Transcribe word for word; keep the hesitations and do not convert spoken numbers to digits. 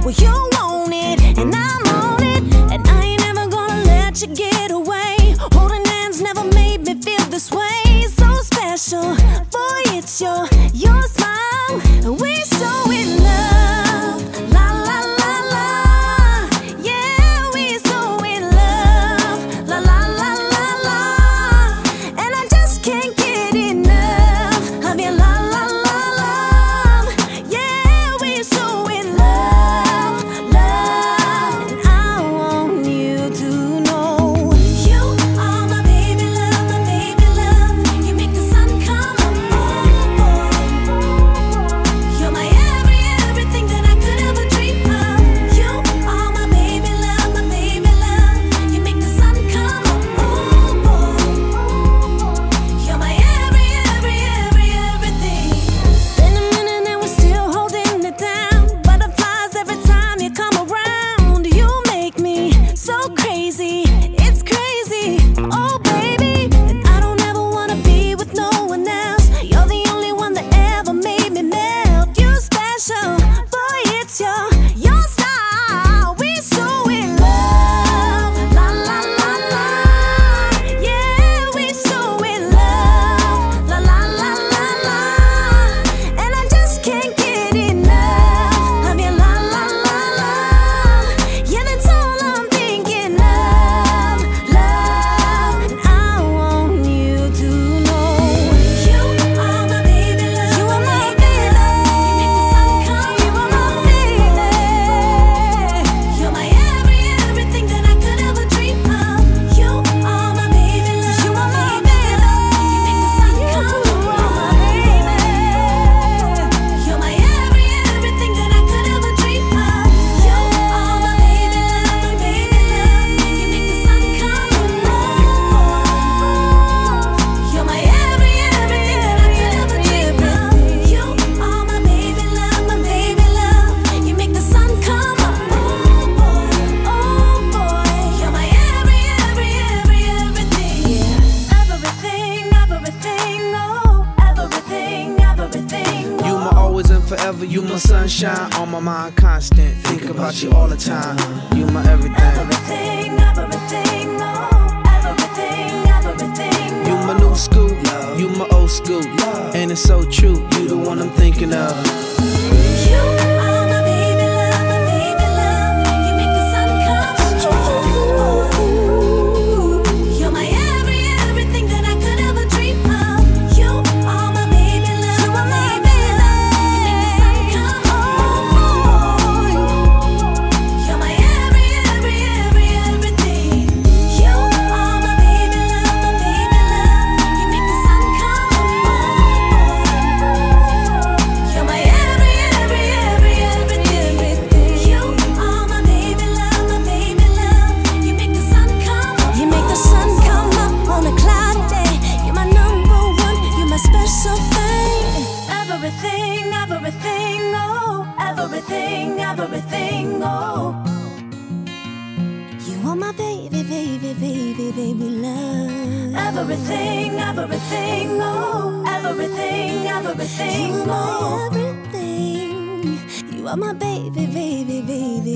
Well, you want it, and I'm on it, and I ain't never gonna let you get away. Holding hands never made me feel this way. So special, boy, it's your, your smile, and we're so in love. La la la la, yeah, we're so in love. La la la la la, and I just can't get enough of your la la la love. Yeah, we're so in love, love, and I want you to know you are my baby love, my baby love. You make the sun come up, oh boy. You're my every, everything that I could ever dream of. You are my baby love, my baby love. You make the sun come up, oh boy. You're my every, every, every, everything. Been a minute and we're still holding it down. Butterflies every time you come around. You make me so crazy, it's crazy, oh baby. And I don't ever wanna be with no one else. You're the only one that ever made me melt. You're special, boy, it's your, your style. We're so in love, la la la la, yeah, we're so in love, la la la la la, and I just can't get enough of your la la la la. Yeah, that's all I'm thinking of, love, and I want you to know you are my baby love, you are my baby love. You make the sun come, you are my baby. You're my every, everything that I could ever dream of. You are my baby love, you are my baby love. You make the sun come, you are my baby. You're my every, everything that I could ever dream of. You are my baby love, my baby love. You make the sun come, oh boy. You're my every, everything that I could ever dream of. You are my baby love, my baby love. You make the sun come up, oh boy, oh boy. You're my every, every, every, everything. Everything, everything, oh, everything, everything. You my always and forever, you my sunshine, on my mind constant. Think about you all the time. You my everything. Everything, everything, oh, everything, everything. You my new school, you my old school, and it's so true. You the one I'm thinking of. You are my baby love, my baby love. You make the sun come. You're my every, everything that I could ever dream of. You are my baby love, you are my baby love. You make the sun come. You're my every, every, every, everything. You are my baby love, my baby love. You make the sun come. You're my every, every, every, everything. You are my baby love, my baby love. You make the sun come. You make the sun come up on a cloudy day. You're my number one, you're my special thing. Everything, everything, oh, everything, everything, oh. You are my baby, baby, baby, baby love. Everything, everything, oh, everything, everything, oh. You are my everything. You are my baby, baby, baby,